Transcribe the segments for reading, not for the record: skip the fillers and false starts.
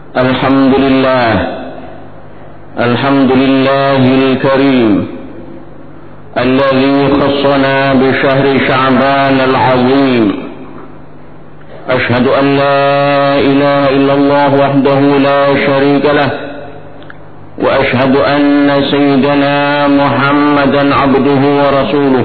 الحمد لله الكريم الذي خصنا بشهر شعبان العظيم. أشهد أن لا إله إلا الله وحده لا شريك له، وأشهد أن سيدنا محمدا عبده ورسوله.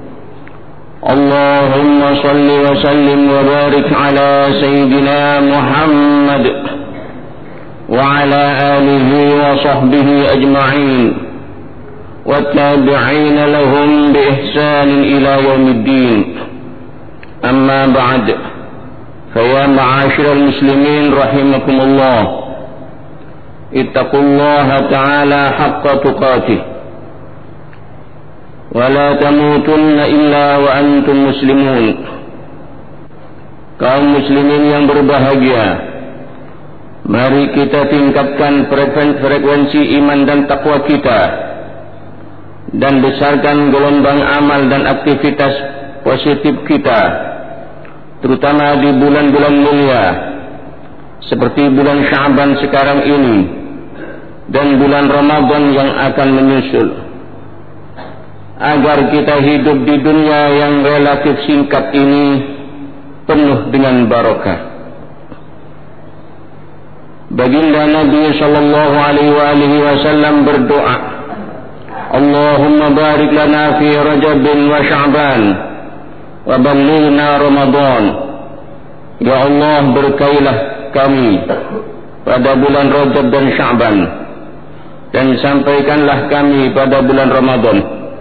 اللهم صل وسلم وبارك على سيدنا محمد وعلى آله وصحبه أجمعين والتابعين لهم بإحسان إلى يوم الدين. أما بعد، فيا معاشر المسلمين رحمكم الله، اتقوا الله تعالى حق تقاته ولا تموتن إلا وأنتم مسلمون. Kaum muslimin yang berbahagia, mari kita tingkatkan frekuensi iman dan takwa kita dan besarkan gelombang amal dan aktivitas positif kita, terutama di bulan-bulan mulia seperti bulan Sya'ban sekarang ini dan bulan Ramadan yang akan menyusul, agar kita hidup di dunia yang relatif singkat ini penuh dengan barokah. Baginda Nabi sallallahu alaihi wasallam berdoa, Allahumma barik lana fi Rajab wa Sya'ban wa ballighna Ramadan. Ya Allah, berkailah kami pada bulan Rajab dan Sya'ban, dan sampaikanlah kami pada bulan Ramadan.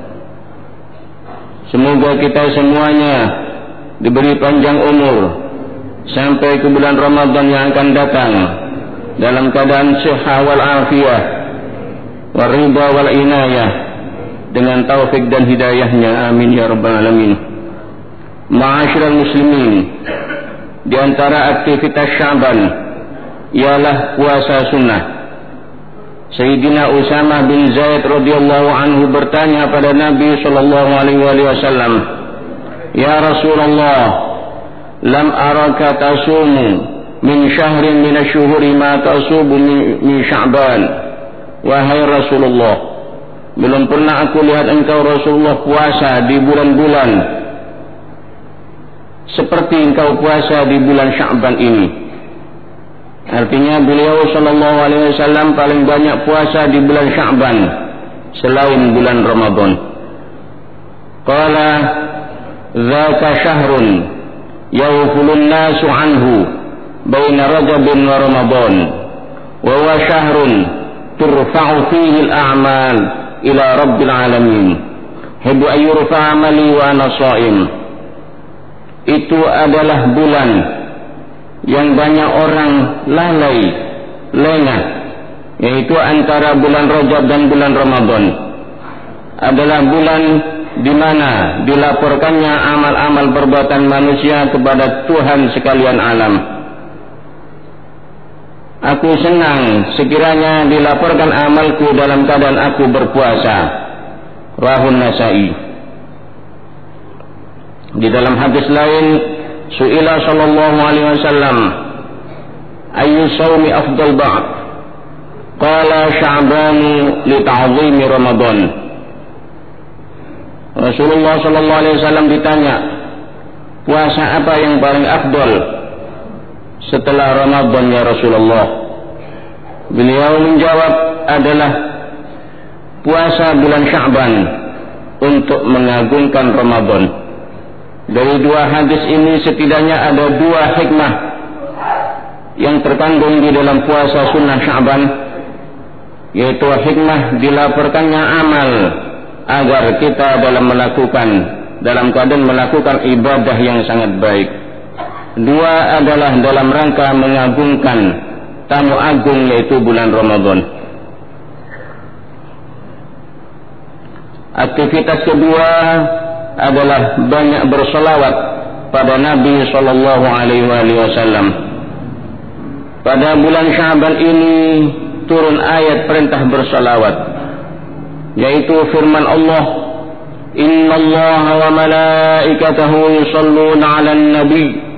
Semoga kita semuanya diberi panjang umur sampai ke bulan Ramadan yang akan datang dalam keadaan sehat wal afiyah, wal ridha wal inayah, dengan taufik dan hidayahnya. Amin ya rabbal alamin. Ma'asyiral muslimin, di antara aktivitas Sya'ban ialah puasa sunnah. Sayyidina Usamah bin Zaid radhiyallahu anhu bertanya pada Nabi sallallahu alaihi wasallam, "Ya Rasulullah, lam araka tasumu min syahrin min asy-syuhuri ma tasubu min Sya'ban." Wahai Rasulullah, belum pernah aku lihat engkau Rasulullah puasa di bulan-bulan seperti engkau puasa di bulan Sya'ban ini. Artinya beliau sallallahu alaihi wasallam paling banyak puasa di bulan Sya'ban selain bulan Ramadan. Qala dzaka syahrun yawfulun nasu anhu baina Rajabin wa Ramadan, wa huwa syahrun turfa'u fihi al-a'mal ila rabbil alamin. Hibbu ayyurfa amali wa ana sha'im. Itu adalah bulan yang banyak orang lalai, lengah, yaitu antara bulan Rajab dan bulan Ramadan. Adalah bulan di mana dilaporkannya amal-amal perbuatan manusia kepada Tuhan sekalian alam. Aku senang sekiranya dilaporkan amalku dalam keadaan aku berpuasa. Rahun Nasa'i. Di dalam hadis lain, Su'ila sallallahu alaihi wasallam, ayyu sawmi afdal ba'd? Qala Sya'banu li ta'zimi Ramadan. Rasulullah sallallahu alaihi wasallam ditanya, puasa apa yang paling afdal setelah Ramadan ya Rasulullah? Beliau menjawab, adalah puasa bulan Sya'ban untuk mengagungkan Ramadan. Dari dua hadis ini setidaknya ada dua hikmah yang terkandung di dalam puasa sunnah Sya'ban, yaitu hikmah dilaporkannya amal agar kita dalam keadaan melakukan ibadah yang sangat baik. Dua adalah dalam rangka mengagungkan tamu agung, yaitu bulan Ramadan. Aktivitas kedua adalah banyak bersolawat pada Nabi sallallahu alaihi wasallam. Pada bulan Sya'ban ini turun ayat perintah bersolawat, yaitu firman Allah, Inna Allah wa malaikatahu yusalluna 'alan nabi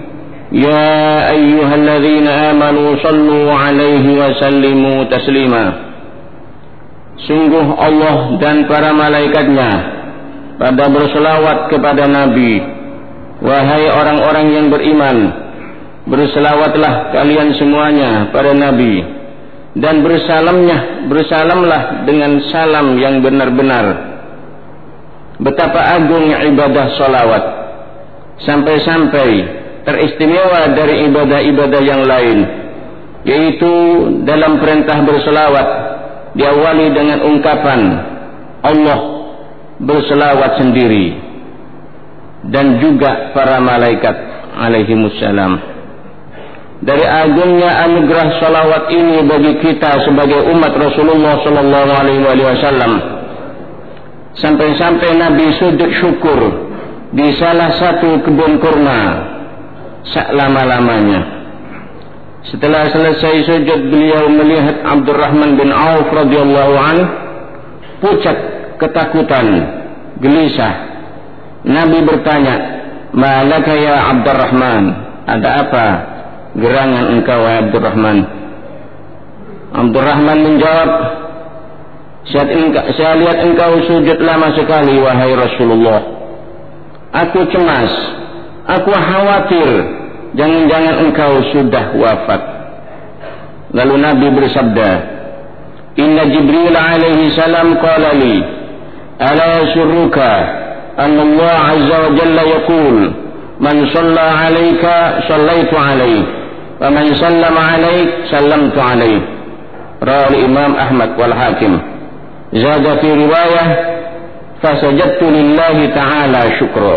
يا أيها الذين آمنوا صلوا عليه وسلموا تسليما. Sungguh Allah dan para malaikatnya pada berselawat kepada Nabi. Wahai orang-orang yang beriman, berselawatlah kalian semuanya pada Nabi, dan bersalamlah dengan salam yang benar-benar. Betapa agungnya ibadah salawat, sampai-sampai teristimewa dari ibadah-ibadah yang lain, yaitu dalam perintah berselawat diawali dengan ungkapan Allah berselawat sendiri dan juga para malaikat alaihimussalam. Dari agungnya anugerah salawat ini bagi kita sebagai umat Rasulullah sallallahu alaihi wasallam, sampai-sampai Nabi sujud syukur di salah satu kebun kurma selama-lamanya. Setelah selesai sujud, beliau melihat Abdurrahman bin Auf radhiyallahu an pucat ketakutan, gelisah. Nabi bertanya, "Malaka ya Abdurrahman? Ada apa gerangan engkau wahai Abdurrahman?" Abdurrahman menjawab, "Saya lihat engkau sujud lama sekali wahai Rasulullah. Aku cemas, aku khawatir jangan-jangan engkau sudah wafat." Lalu Nabi bersabda, "Inna Jibril alaihi salam qala li, ala yasurruka anna Allah azza wa jalla yaqul, man shalla 'alaika shallaitu 'alaihi, wa man sallama 'alaik sallamtu 'alaihi." Rawi Imam Ahmad wal Hakim. Zada fi riwayah, fasajadtu lillahi ta'ala syukra.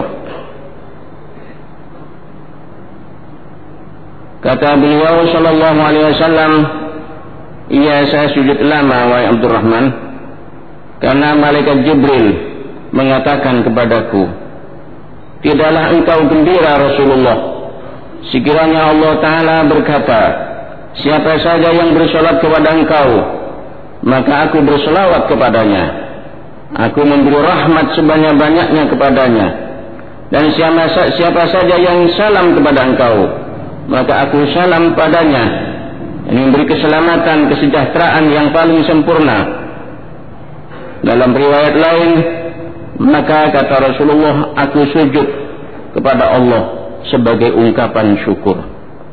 Kata beliau sallallahu alaihi wasallam, "Iya, saya sujud lama wahai Abdurrahman, karena malaikat Jibril mengatakan kepadaku, tidaklah engkau gembira Rasulullah, sekiranya Allah Ta'ala berkata, siapa saja yang bersolat kepada engkau, maka aku berselawat kepadanya. Aku memberi rahmat sebanyak-banyaknya kepadanya. Dan siapa saja yang salam kepada engkau, maka aku salam padanya." Ini memberi keselamatan, kesejahteraan yang paling sempurna. Dalam riwayat lain, maka kata Rasulullah, aku sujud kepada Allah sebagai ungkapan syukur.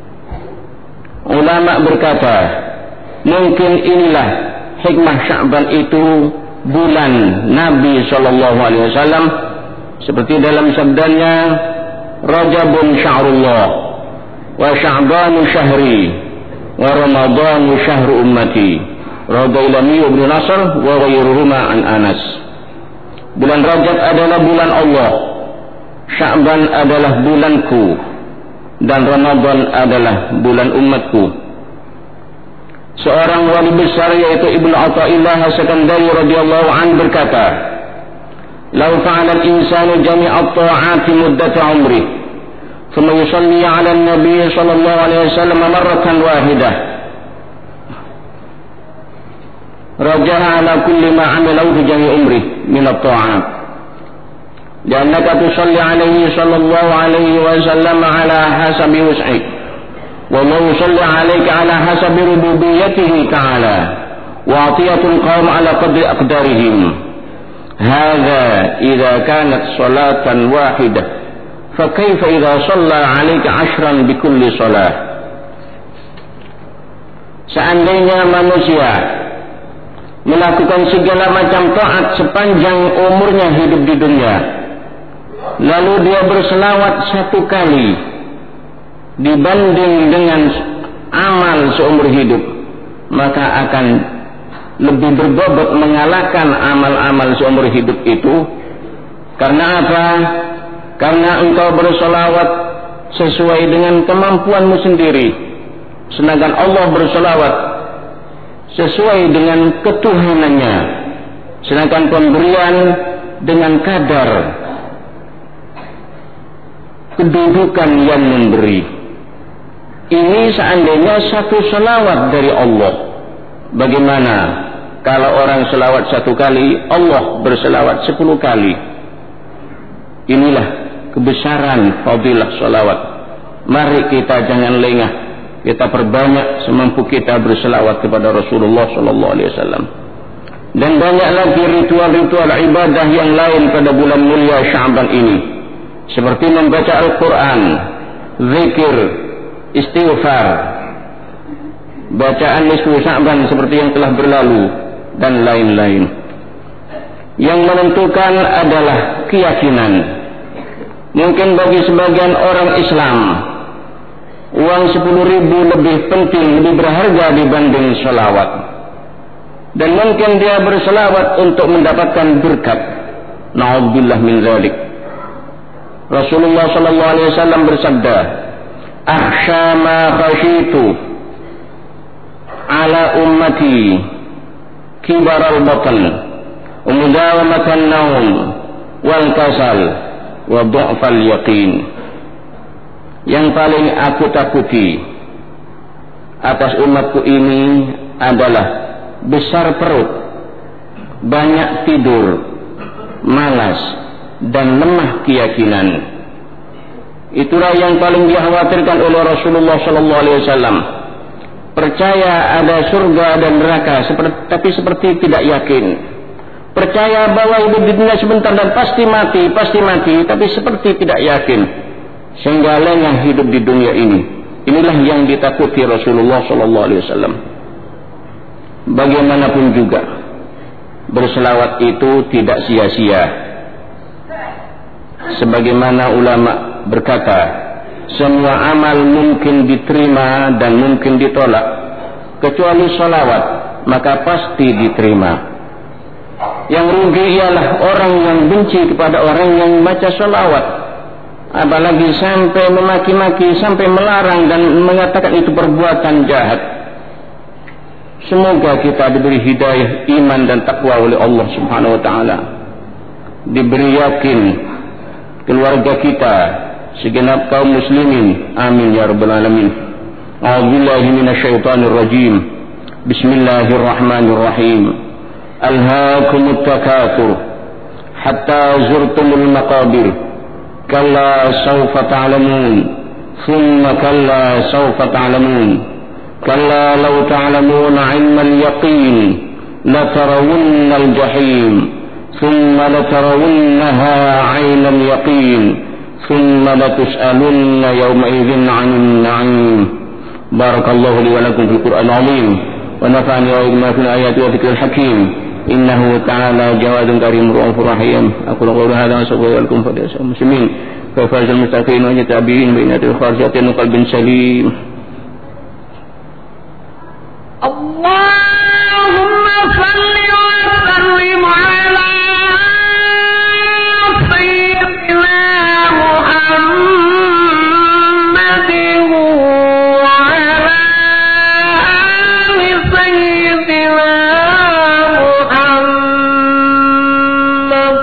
Ulama berkata, mungkin inilah hikmah Sya'ban itu bulan Nabi SAW, seperti dalam sabdanya, Rajabun syahrullah, wa Sya'banu syahri, wa Ramadanu syahru ummati. Radhailami ibn Nasr wa ghayruhuma an Anas. Bulan Rajab adalah bulan Allah, Sya'ban adalah bulanku, dan Ramadan adalah bulan umatku. Seorang wali besar yaitu Ibnu Athaillah As-Sakandari radhiyallahu anhu berkata, "Law fa'ala al-insanu jami'a at-ta'ati muddata 'umri, thumma yusalli 'ala an-nabi sallallahu alaihi wasallam marratan wahidah, raja'a 'ala kulli ma 'amilahu fi jami'i umri min at-ta'at. Li'annaka tusalli 'alaihi sallallahu alaihi wasallam 'ala hasabi wus'ik. والله يصلي عليك على حسب ربوبيته تعالى وعطية القوم على قدر أقدارهم. هذا إذا كانت صلاة واحدة فكيف إذا صلى عليك 10 بكل صلاة." Seandainya manusia melakukan segala macam taat sepanjang umurnya hidup di dunia, lalu dia berselawat satu kali dibanding dengan amal seumur hidup, maka akan lebih berbobot mengalahkan amal-amal seumur hidup itu. Karena apa? Karena engkau berselawat sesuai dengan kemampuanmu sendiri, sedangkan Allah berselawat sesuai dengan ketuhanannya, sedangkan pemberian dengan kadar kedudukan yang memberi. Ini seandainya satu selawat dari Allah. Bagaimana kalau orang selawat satu kali, Allah berselawat 10 kali? Inilah kebesaran fadilah selawat. Mari kita jangan lengah, kita perbanyak semampu kita berselawat kepada Rasulullah sallallahu alaihi wasallam. Dan banyak lagi ritual-ritual ibadah yang lain pada bulan mulia Sya'ban ini, seperti membaca Al-Quran, zikir, istighfar, bacaan nisfu Sya'ban seperti yang telah berlalu, dan lain-lain. Yang menentukan adalah keyakinan. Mungkin bagi sebagian orang Islam, uang 10.000 lebih penting, lebih berharga dibanding selawat. Dan mungkin dia berselawat untuk mendapatkan berkat. Na'udzubillah min dzalik. Rasulullah sallallahu alaihi wasallam bersabda, "Akhsha ma khashitu ala ummati kibar al-batn wa mudawamatan naum wal kasal wa du'fal yaqin." Yang paling aku takuti atas umatku ini adalah besar perut, banyak tidur, malas, dan lemah keyakinan. Itulah yang paling dikhawatirkan oleh Rasulullah sallallahu alaihi wasallam. Percaya ada surga dan neraka, tapi seperti tidak yakin. Percaya bahwa hidup di dunia sebentar dan pasti mati, tapi seperti tidak yakin. Sehingga lengah hidup di dunia ini. Inilah yang ditakuti Rasulullah sallallahu alaihi wasallam. Bagaimanapun juga, berselawat itu tidak sia-sia. Sebagaimana ulama berkata, semua amal mungkin diterima dan mungkin ditolak, kecuali selawat, maka pasti diterima. Yang rugi ialah orang yang benci kepada orang yang membaca selawat, apalagi sampai memaki-maki, sampai melarang dan mengatakan itu perbuatan jahat. Semoga kita diberi hidayah iman dan takwa oleh Allah Subhanahu wa taala. Diberi yakin keluarga kita, segenap kaum muslimin. Amin ya rabbal alamin. A'udzubillahi minasyaitonir rajim. Bismillahirrahmanirrahim. Alhaakumut takatsur hatta zurtumul maqabir. Kalla sawfa ta'lamun. Thumma kalla sawfa ta'lamun. كلا لو تعلمون علم اليقين لترون الجحيم ثم لترونها عين اليقين ثم لتسألن يومئذ عن النعيم. بارك الله لي ولكم في القرآن العظيم ونفعني وإياكم في الآيات والذكر الحكيم إنه تعالى جواد كريم رؤوف رحيم. أقول قولي هذا وأستغفر لكم فليسأل المسلمين فيفوز المتقين والمتابعين بين الخارجات وقلب سليم. اللهم صل وسلم على سيدنا محمد وعلى آل سيدنا محمد.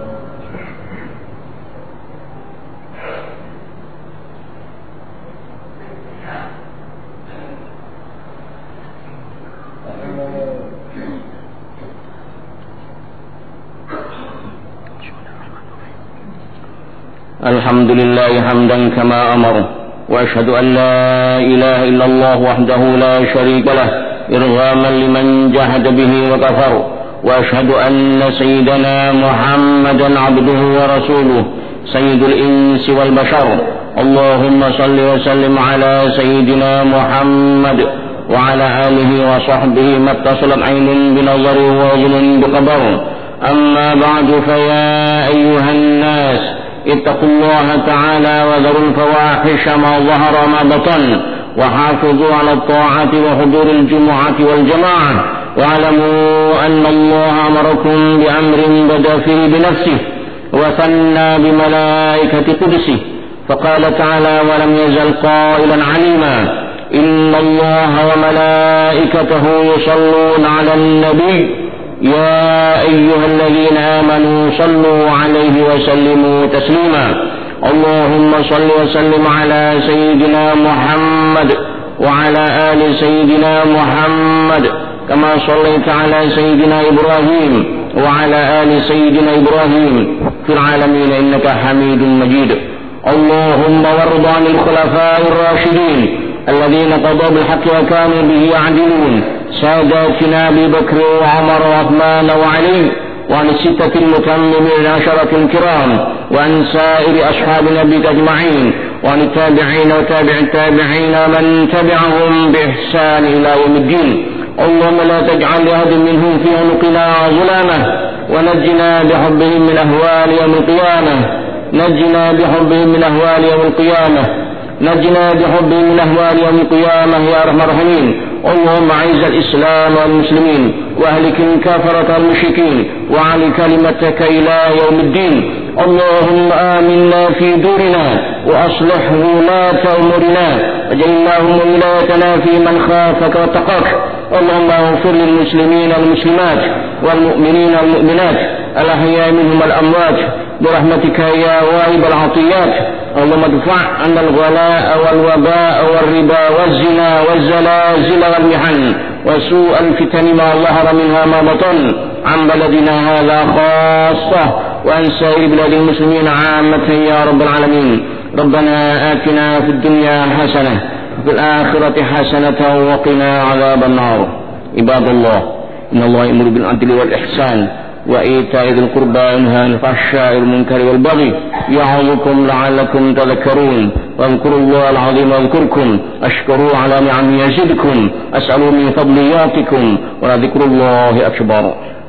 الحمد لله حمدا كما أمر وأشهد أن لا إله إلا الله وحده لا شريك له إرغاما لمن جحد به وكفر وأشهد أن سيدنا محمدا عبده ورسوله سيد الإنس والبشر. اللهم صل وسلم على سيدنا محمد وعلى آله وصحبه ما اتصلت عين بنظر وأذن بقدر. أما بعد فيا أيها الناس اتقوا الله تعالى وذروا الفواحش ما ظهر ما بطن وحافظوا على الطاعة وحضور الجمعة والجماعة واعلموا أن الله أمركم بأمر بدأ فيه بنفسه وثنى بملائكة قدسه فقال تعالى ولم يزل قائلا عليما إن الله وملائكته يصلون على النبي يا أيها الذين آمنوا صلوا عليه وسلموا تسليما. اللهم صل وسلم على سيدنا محمد وعلى آل سيدنا محمد كما صليت على سيدنا إبراهيم وعلى آل سيدنا إبراهيم في العالمين إنك حميد مجيد. اللهم وارض عن الخلفاء الراشدين الذين قضوا بالحق وكانوا به يعدلون ساداتنا أبي بكر وعمر وعثمان وعلي، وعن الستة المتممين عشرة الكرام، وعن سائر أصحاب النبي أجمعين، وعن التابعين وتابع التابعين من تبعهم بإحسان إلى يوم الدين. اللهم لا تجعل لأحد منهم في عنقنا ظلامة، ونجنا بحبهم من أهوال يوم القيامة، نجنا بحبهم من أهوال يوم القيامة، نجنا بحبهم من أهوال يوم القيامة يا أرحم الراحمين. اللهم أعز الإسلام والمسلمين وأهلك الكافرة والمشركين وعلي كلمتك إلى يوم الدين. اللهم آمنا في دورنا وأصلح ولاة أمورنا، واجعل اللهم ولايتنا في من خافك واتقاك. اللهم اغفر للمسلمين والمسلمات والمؤمنين والمؤمنات الأحياء منهم الأموات برحمتك يا واهب العطيات. اللهم ادفع عنا الغلاء والوباء والربا والزنا والزلازل والمحن وسوء الفتن ما ظهر منها ما بطن عن بلدنا هذا خاصة وعن سائر بلاد المسلمين عامة يا رب العالمين. ربنا آتنا في الدنيا حسنة وفي الآخرة حسنة وقنا عذاب النار. عباد الله، إن الله يأمر بالعدل والإحسان وإيتاء ذي القربى وينهى عن الفحشاء والمنكر والبغي يعظكم لعلكم تذكرون. واذكروا الله العظيم يذكركم، أشكروا على نعمه يزدكم، أسألوا من فضل يعطكم، ولذكر الله أكبر.